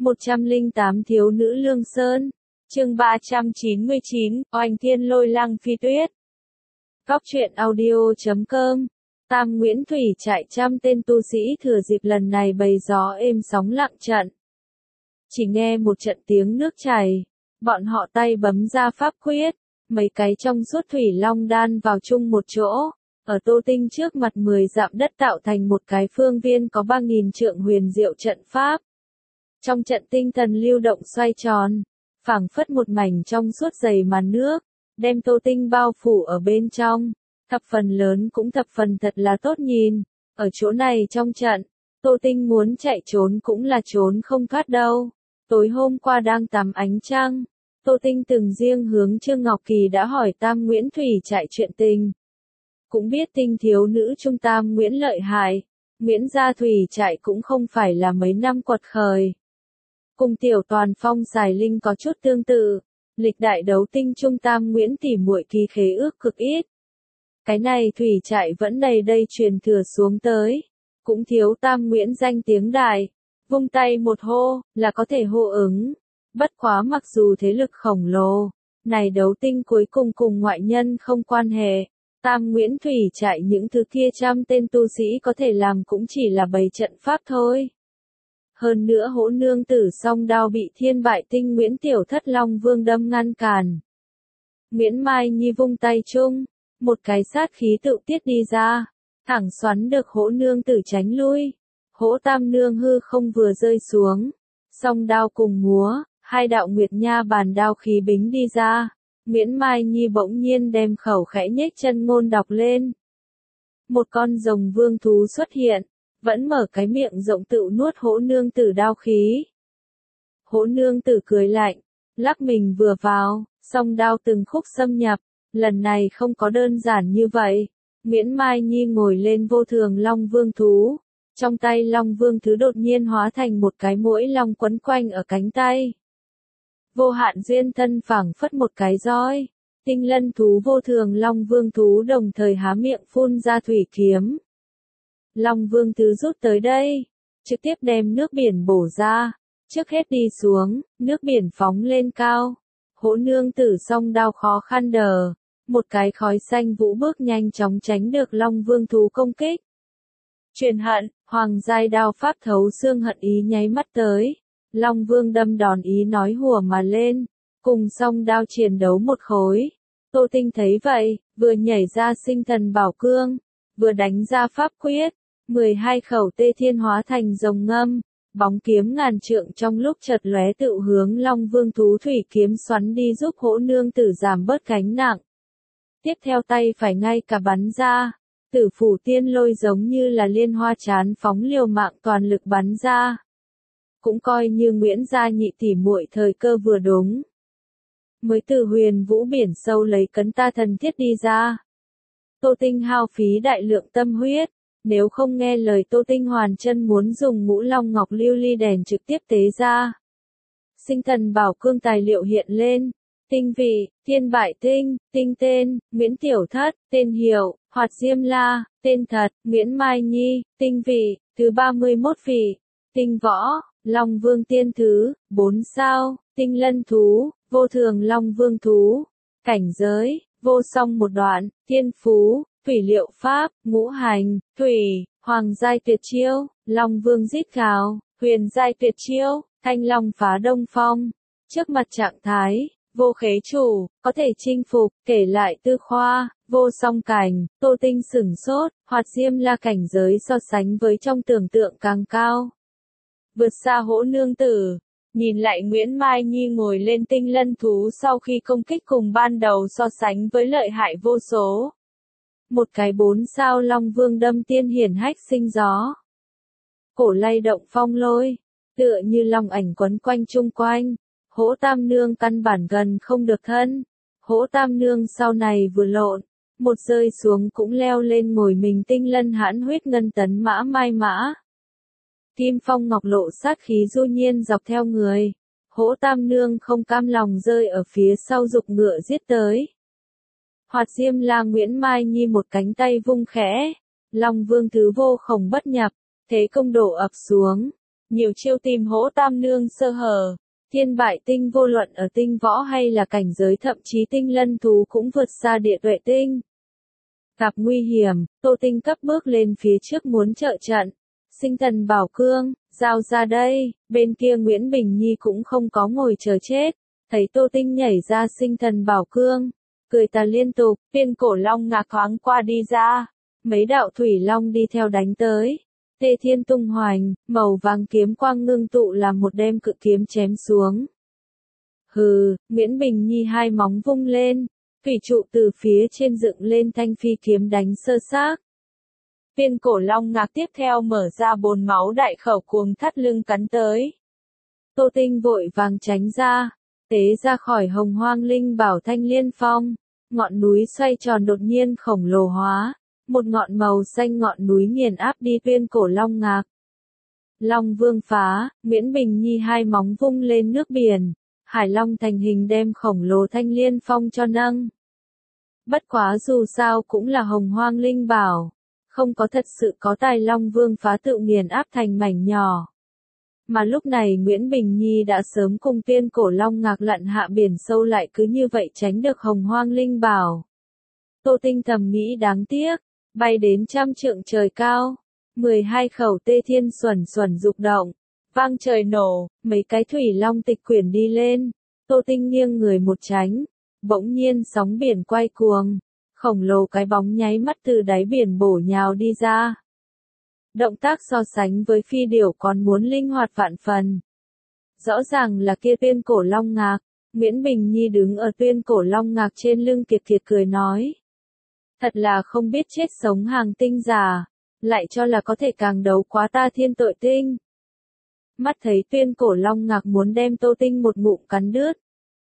108 Thiếu nữ Lương Sơn. Chương 399, Oanh Thiên Lôi Lăng Phi Tuyết. Góc truyện audio.com. Tam Nguyễn Thủy trại trăm tên tu sĩ thừa dịp lần này bày gió êm sóng lặng trận. Chỉ nghe một trận tiếng nước chảy, bọn họ tay bấm ra pháp quyết, mấy cái trong suốt thủy long đan vào chung một chỗ, ở Tô Tinh trước mặt 10 dặm đất tạo thành một cái phương viên có 3.000 trượng huyền diệu trận pháp. Trong trận tinh thần lưu động xoay tròn, phảng phất một mảnh trong suốt dày màn nước, đem Tô Tinh bao phủ ở bên trong, thập phần lớn cũng thập phần thật là tốt nhìn. Ở chỗ này trong trận, Tô Tinh muốn chạy trốn cũng là trốn không thoát đâu. Tối hôm qua đang tắm ánh trăng, Tô Tinh từng riêng hướng Trương Ngọc Kỳ đã hỏi Tam Nguyễn Thủy trại chuyện tình. Cũng biết Tinh thiếu nữ trung Tam Nguyễn lợi hại, Nguyễn gia thủy trại cũng không phải là mấy năm quật khởi. Cùng tiểu toàn phong xài linh có chút tương tự, lịch đại đấu tinh trung Tam Nguyễn tỉ muội ký khế ước cực ít. Cái này thủy trại vẫn đầy đây truyền thừa xuống tới, cũng thiếu Tam Nguyễn danh tiếng đại, vung tay một hô, là có thể hô ứng. Bất quá mặc dù thế lực khổng lồ, này đấu tinh cuối cùng cùng ngoại nhân không quan hệ, Tam Nguyễn Thủy trại những thứ kia trăm tên tu sĩ có thể làm cũng chỉ là bày trận pháp thôi. Hơn nữa Hỗ nương tử song đao bị Thiên Bại Tinh Nguyễn Tiểu Thất Long Vương đâm ngăn cản. Nguyễn Mai Nhi vung tay chung, một cái sát khí tự tiết đi ra, thẳng xoắn được Hỗ nương tử tránh lui. Hỗ tam nương hư không vừa rơi xuống, song đao cùng múa, hai đạo nguyệt nha bàn đao khí bính đi ra. Nguyễn Mai Nhi bỗng nhiên đem khẩu khẽ nhếch chân ngôn đọc lên. Một con rồng vương thú xuất hiện, vẫn mở cái miệng rộng tự nuốt Hỗ nương tử đao khí. Hỗ nương tử cười lạnh, lắc mình vừa vào, song đao từng khúc xâm nhập, lần này không có đơn giản như vậy. Nguyễn Mai Nhi ngồi lên vô thường long vương thú, trong tay long vương thứ đột nhiên hóa thành một cái mũi long quấn quanh ở cánh tay. Vô hạn duyên thân phảng phất một cái roi, tinh lân thú vô thường long vương thú đồng thời há miệng phun ra thủy kiếm. Long vương thứ rút tới đây, trực tiếp đem nước biển bổ ra, trước hết đi xuống, nước biển phóng lên cao. Hỗ nương tử song đao khó khăn đờ, một cái khói xanh vũ bước nhanh chóng tránh được long vương thú công kích. Truyền hận, hoàng giai đao pháp thấu xương hận ý nháy mắt tới. Long vương đâm đòn ý nói hùa mà lên, cùng song đao chiến đấu một khối. Tô Tinh thấy vậy, vừa nhảy ra sinh thần bảo cương, vừa đánh ra pháp quyết, 12 khẩu tê thiên hóa thành rồng ngâm, bóng kiếm ngàn trượng trong lúc chợt lóe tự hướng long vương thú thủy kiếm xoắn đi giúp Hỗ nương tử giảm bớt gánh nặng. Tiếp theo tay phải ngay cả bắn ra, Tử phủ tiên lôi giống như là liên hoa chán phóng liều mạng toàn lực bắn ra. Cũng coi như Nguyễn gia nhị tỷ muội thời cơ vừa đúng. Mới từ huyền vũ biển sâu lấy cấn ta thần thiết đi ra. Tô Tinh hao phí đại lượng tâm huyết, nếu không nghe lời Tô Tinh hoàn chân muốn dùng ngũ long ngọc lưu ly đèn trực tiếp tế ra. Sinh thần bảo cương tài liệu hiện lên. Tinh vị, Thiên Bại Tinh, tinh tên, Nguyễn Tiểu Thất, tên hiệu, Hoạt Diêm La, tên thật, Nguyễn Mai Nhi, tinh vị, thứ 31 vị, tinh võ, Long Vương tiên thứ, 4 sao, tinh lân thú, vô thường Long Vương thú, cảnh giới, vô song một đoạn, thiên phú, thủy liệu pháp, ngũ hành, thủy, hoàng giai tuyệt chiêu, Long Vương rít gào, huyền giai tuyệt chiêu, thanh long phá đông phong. Trước mặt trạng thái vô khế chủ, có thể chinh phục, kể lại tư khoa, vô song cảnh, Tô Tinh sửng sốt, Hoạt Diêm La cảnh giới so sánh với trong tưởng tượng càng cao. Vượt xa Hỗ nương tử, nhìn lại Nguyễn Mai Nhi ngồi lên tinh lân thú sau khi công kích cùng ban đầu so sánh với lợi hại vô số. Một cái 4 sao long vương đâm tiên hiển hách sinh gió. Cổ lay động phong lôi, tựa như long ảnh quấn quanh chung quanh. Hỗ tam nương căn bản gần không được thân. Hỗ tam nương sau này vừa lộn, một rơi xuống cũng leo lên ngồi mình tinh lân hãn huyết ngân tấn mã mai mã. Kim phong ngọc lộ sát khí du nhiên dọc theo người. Hỗ tam nương không cam lòng rơi ở phía sau dục ngựa giết tới. Hoạt Diêm La Nguyễn Mai Nhi một cánh tay vung khẽ. Long vương thứ vô khổng bất nhập, thế công đổ ập xuống. nhiều chiêu tìm hỗ tam nương sơ hở. Thiên bại tinh vô luận ở tinh võ hay là cảnh giới thậm chí tinh lân thú cũng vượt xa địa tuệ tinh. Gặp nguy hiểm, Tô Tinh cấp bước lên phía trước muốn trợ trận. Sinh thần bảo cương, giao ra đây, bên kia Nguyễn Bình Nhi cũng không có ngồi chờ chết. Thấy Tô Tinh nhảy ra sinh thần bảo cương, cười ta liên tục, Tuyên Cổ Long ngạc thoáng qua đi ra. Mấy đạo thủy long đi theo đánh tới. Tê Thiên tung hoành, màu vàng kiếm quang ngưng tụ làm một đem cự kiếm chém xuống. Hừ, Nguyễn Bình Nhi hai móng vung lên, thủy trụ từ phía trên dựng lên thanh phi kiếm đánh sơ xác. Tuyên Cổ Long ngạc tiếp theo mở ra bồn máu đại khẩu cuồng thắt lưng cắn tới. Tô Tinh vội vàng tránh ra, tế ra khỏi Hồng Hoang Linh Bảo Thanh Liên Phong, ngọn núi xoay tròn đột nhiên khổng lồ hóa. Một ngọn màu xanh ngọn núi nghiền áp đi Tuyên Cổ Long ngạc. Long Vương phá, Nguyễn Bình Nhi hai móng vung lên nước biển, Hải Long thành hình đem khổng lồ Thanh Liên Phong cho nâng. Bất quá dù sao cũng là Hồng Hoang Linh Bảo, không có thật sự có tài Long Vương phá tự nghiền áp thành mảnh nhỏ. Mà lúc này Nguyễn Bình Nhi đã sớm cùng Tuyên Cổ Long ngạc lặn hạ biển sâu lại cứ như vậy tránh được Hồng Hoang Linh Bảo. Tô Tinh thầm nghĩ đáng tiếc. Bay đến 100 trượng trời cao, 12 khẩu Tê Thiên xuẩn xuẩn rục động, vang trời nổ, mấy cái thủy long tịch quyển đi lên. Tô Tinh nghiêng người một tránh, bỗng nhiên sóng biển quay cuồng, khổng lồ cái bóng nháy mắt từ đáy biển bổ nhào đi ra. Động tác so sánh với phi điểu còn muốn linh hoạt vạn phần. Rõ ràng là kia Tuyên Cổ Long ngạc. Nguyễn Bình Nhi đứng ở Tuyên Cổ Long ngạc trên lưng kiệt kiệt cười nói. Thật là không biết chết sống hàng tinh giả, lại cho là có thể càng đấu quá ta thiên tội tinh. Mắt thấy Tuyên Cổ Long ngạc muốn đem Tô Tinh một ngụm cắn đứt.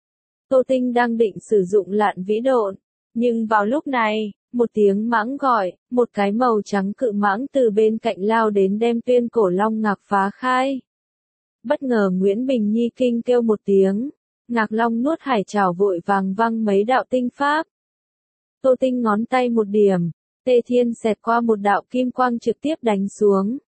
Tô Tinh đang định sử dụng lạn vĩ độn, nhưng vào lúc này, một tiếng mãng gọi, một cái màu trắng cự mãng từ bên cạnh lao đến đem Tuyên Cổ Long ngạc phá khai. Bất ngờ Nguyễn Bình Nhi kinh kêu một tiếng, ngạc long nuốt hải trảo vội vàng văng mấy đạo tinh pháp. Tô Tinh ngón tay một điểm, Tê Thiên xẹt qua một đạo kim quang trực tiếp đánh xuống.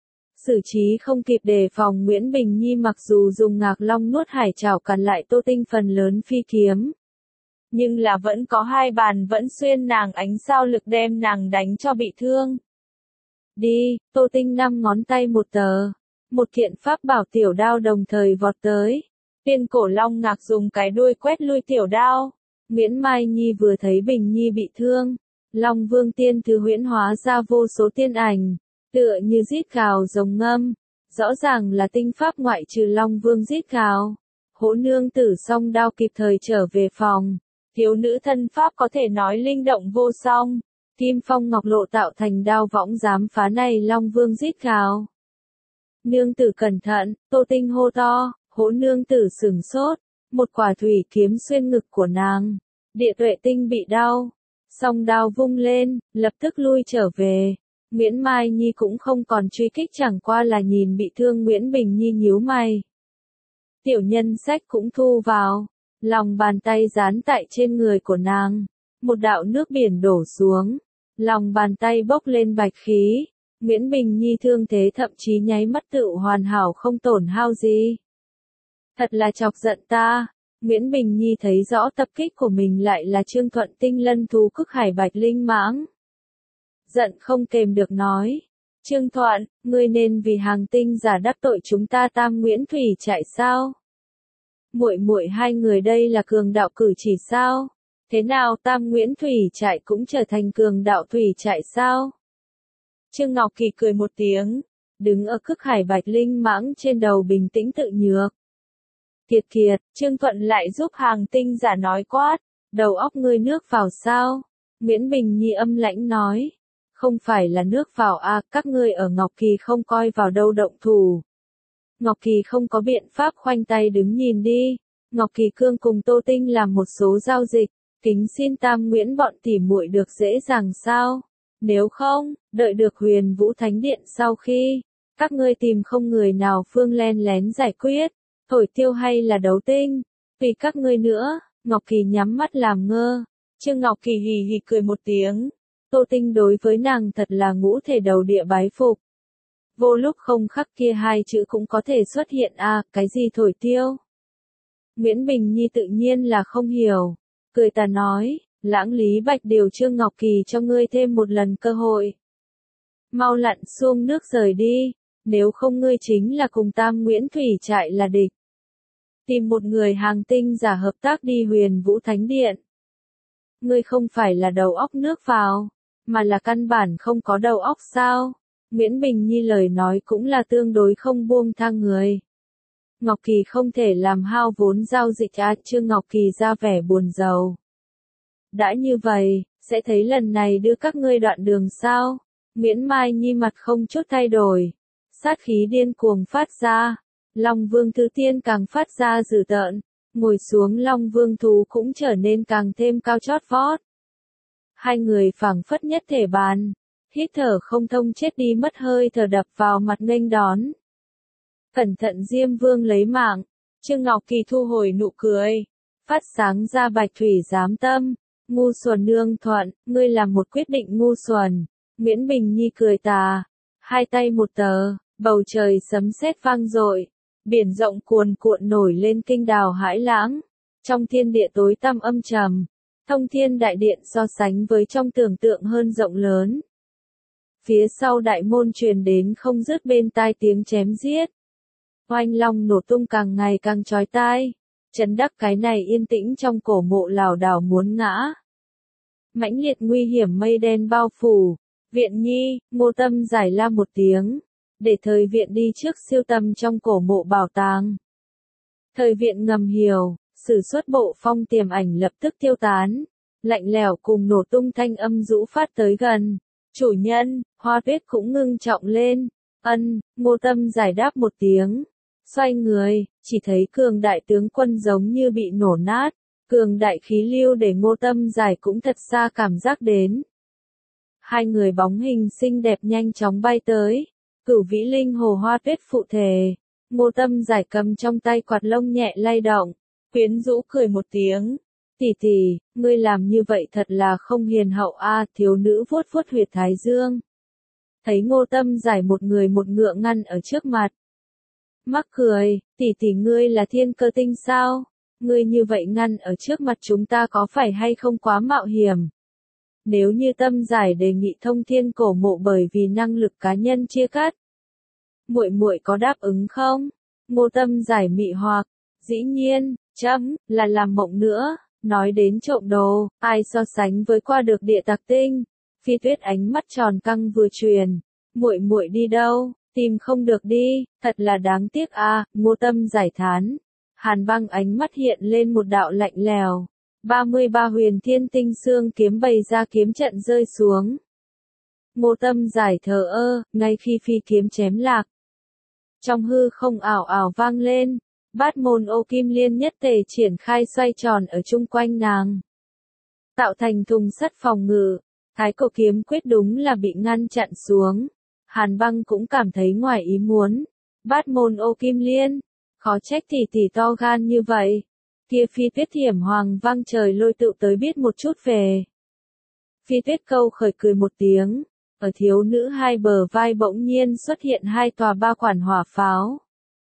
Xử trí không kịp đề phòng Nguyễn Bình Nhi mặc dù dùng ngạc long nuốt hải trảo cản lại Tô Tinh phần lớn phi kiếm. Nhưng là vẫn có hai bàn vẫn xuyên nàng ánh sao lực đem nàng đánh cho bị thương. Đi, Tô Tinh năm ngón tay một tờ. Một kiện pháp bảo tiểu đao đồng thời vọt tới. Tuyên Cổ Long ngạc dùng cái đuôi quét lui tiểu đao. Nguyễn Mai Nhi vừa thấy Bình Nhi bị thương, Long Vương tiên thứ huyễn hóa ra vô số tiên ảnh, tựa như rít gào rồng ngâm, rõ ràng là tinh pháp ngoại trừ Long Vương rít gào. Hỗ nương tử song đao kịp thời trở về phòng, thiếu nữ thân pháp có thể nói linh động vô song, kim phong ngọc lộ tạo thành đao võng dám phá này Long Vương rít gào. Nương tử cẩn thận, Tô Tinh hô to, Hỗ nương tử sửng sốt. Một quả thủy kiếm xuyên ngực của nàng. Địa tuệ tinh bị đau. Song đao vung lên, lập tức lui trở về. Nguyễn Mai Nhi cũng không còn truy kích chẳng qua là nhìn bị thương Nguyễn Bình Nhi nhíu mày. Tiểu nhân sách cũng thu vào. Lòng bàn tay dán tại trên người của nàng. Một đạo nước biển đổ xuống. Lòng bàn tay bốc lên bạch khí. Nguyễn Bình Nhi thương thế thậm chí nháy mắt tự hoàn hảo không tổn hao gì. Thật là chọc giận ta. Nguyễn Bình Nhi thấy rõ tập kích của mình lại là Trương Thuận tinh lân thú cức hải bạch linh mãng. Giận không kềm được nói. Trương Thuận, ngươi nên vì hàng tinh giả đắc tội chúng ta Tam Nguyễn Thủy chạy sao? Muội muội hai người đây là cường đạo cử chỉ sao? Thế nào Tam Nguyễn Thủy chạy cũng trở thành cường đạo thủy chạy sao? Trương Ngọc Kỳ cười một tiếng, đứng ở cức hải bạch linh mãng trên đầu bình tĩnh tự nhược. Kiệt kiệt, Trương Thuận lại giúp hàng tinh giả nói quát, đầu óc ngươi nước vào sao? Nguyễn Bình Nhi âm lãnh nói, không phải là nước vào à, các ngươi ở Ngọc Kỳ không coi vào đâu động thủ. Ngọc Kỳ không có biện pháp khoanh tay đứng nhìn đi. Ngọc Kỳ Cương cùng Tô Tinh làm một số giao dịch, kính xin Tam Nguyễn bọn tỉ muội được dễ dàng sao? Nếu không, đợi được Huyền Vũ Thánh Điện sau khi, các ngươi tìm không người nào phương len lén giải quyết, thổi tiêu hay là đấu tinh, tùy các ngươi nữa. Ngọc Kỳ nhắm mắt làm ngơ. Trương Ngọc Kỳ hì hì cười một tiếng. Tô Tinh đối với nàng thật là ngũ thể đầu địa bái phục. Vô lúc không khắc kia hai chữ cũng có thể xuất hiện à, cái gì thổi tiêu? Nguyễn Bình Nhi tự nhiên là không hiểu. Cười ta nói, Lãng Lý Bạch điều Trương Ngọc Kỳ cho ngươi thêm một lần cơ hội. Mau lặn xuống nước rời đi, nếu không ngươi chính là cùng Tam Nguyễn Thủy Trại là địch. Tìm một người hàng tinh giả hợp tác đi Huyền Vũ Thánh Điện. Ngươi không phải là đầu óc nước vào, mà là căn bản không có đầu óc sao? Nguyễn Bình Nhi lời nói cũng là tương đối không buông tha người. Ngọc Kỳ không thể làm hao vốn giao dịch à, Trương Ngọc Kỳ ra vẻ buồn rầu. Đã như vậy, sẽ thấy lần này đưa các ngươi đoạn đường sao? Nguyễn Mai Nhi mặt không chút thay đổi. Sát khí điên cuồng phát ra. Long Vương Thứ Tiên càng phát ra dữ tợn. Ngồi xuống Long Vương thú cũng trở nên càng thêm cao chót vót. Hai người phảng phất nhất thể bàn. Hít thở không thông chết đi mất hơi thở đập vào mặt nghênh đón. Cẩn thận Diêm Vương lấy mạng. Trương Ngọc Kỳ thu hồi nụ cười. Phát sáng ra Bạch Thủy giám tâm. Ngu xuẩn nương thuận, ngươi làm một quyết định ngu xuẩn. Nguyễn Bình Nhi cười tà. Hai tay một tờ, bầu trời sấm sét vang dội. Biển rộng cuồn cuộn nổi lên kinh đào hãi lãng. Trong thiên địa tối tăm âm trầm. Thông thiên đại điện so sánh với trong tưởng tượng hơn rộng lớn. Phía sau đại môn truyền đến không dứt bên tai tiếng chém giết. Oanh long nổ tung càng ngày càng chói tai. Chấn đắc cái này yên tĩnh trong cổ mộ lảo đảo muốn ngã. Mãnh liệt nguy hiểm mây đen bao phủ. Viện Nhi, Ngô Tâm giải la một tiếng. Để thời viện đi trước siêu tầm trong cổ mộ bảo tàng. Thời viện ngầm hiểu, sử xuất bộ phong tiềm ảnh lập tức tiêu tán. Lạnh lẽo cùng nổ tung thanh âm rũ phát tới gần. Chủ nhân, Hoa Tuyết cũng ngưng trọng lên. Ngô Tâm giải đáp một tiếng. Xoay người, chỉ thấy cường đại tướng quân giống như bị nổ nát. Cường đại khí lưu để Ngô Tâm giải cũng thật xa cảm giác đến. Hai người bóng hình xinh đẹp nhanh chóng bay tới. Cửu Vĩ Linh Hồ Hoa Tuyết phụ thể. Ngô Tâm giải cầm trong tay quạt lông nhẹ lay động. Quyến rũ cười một tiếng. Tỷ tỷ, ngươi làm như vậy thật là không hiền hậu a. Thiếu nữ vuốt vuốt huyệt thái dương. Thấy Ngô Tâm giải một người một ngựa ngăn ở trước mặt. Mắc cười, tỷ tỷ ngươi là Thiên Cơ Tinh sao? Ngươi như vậy ngăn ở trước mặt chúng ta có phải hay không quá mạo hiểm? Nếu như Tâm giải đề nghị thông thiên cổ mộ bởi vì năng lực cá nhân chia cắt. Muội muội có đáp ứng không? Ngô Tâm giải mị hoặc, dĩ nhiên, là làm mộng nữa. Nói đến trộm đồ, ai so sánh với qua được địa tặc tinh? Phi Tuyết ánh mắt tròn căng vừa truyền, muội muội đi đâu? Tìm không được đi, thật là đáng tiếc a. Ngô Tâm giải thán. Hàn Băng ánh mắt hiện lên một đạo lạnh lèo. 33 huyền thiên tinh xương kiếm bày ra kiếm trận rơi xuống. Ngô Tâm giải thờ ơ, ngay khi phi kiếm chém lạc. Trong hư không ảo ảo vang lên, bát môn ô kim liên nhất tề triển khai xoay tròn ở chung quanh nàng. Tạo thành thùng sắt phòng ngự, Thái Cổ kiếm quyết đúng là bị ngăn chặn xuống. Hàn Băng cũng cảm thấy ngoài ý muốn. Bát môn ô kim liên, khó trách tỷ tỷ to gan như vậy. Kia Phi Tuyết Thiểm Hoàng vang trời lôi tụ tới biết một chút về. Phi Tuyết câu khởi cười một tiếng, ở thiếu nữ hai bờ vai bỗng nhiên xuất hiện hai tòa ba quản hỏa pháo.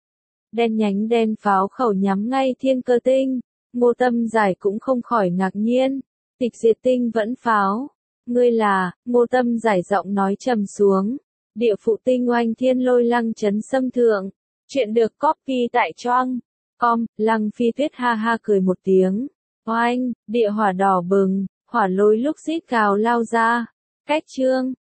Đen nhánh đen pháo khẩu nhắm ngay Thiên Cơ Tinh, Ngô Tâm giải cũng không khỏi ngạc nhiên. Tịch Diệt Tinh vẫn pháo. Ngươi là, Ngô Tâm giải giọng nói trầm xuống. Địa Phụ Tinh Oanh Thiên Lôi Lăng Chấn Xâm Thượng. Chuyện được copy tại Choang.com, Lăng Phi Tuyết ha ha cười một tiếng. Oanh, địa hỏa đỏ bừng, hỏa lôi lúc rít cào lao ra. Cách chương.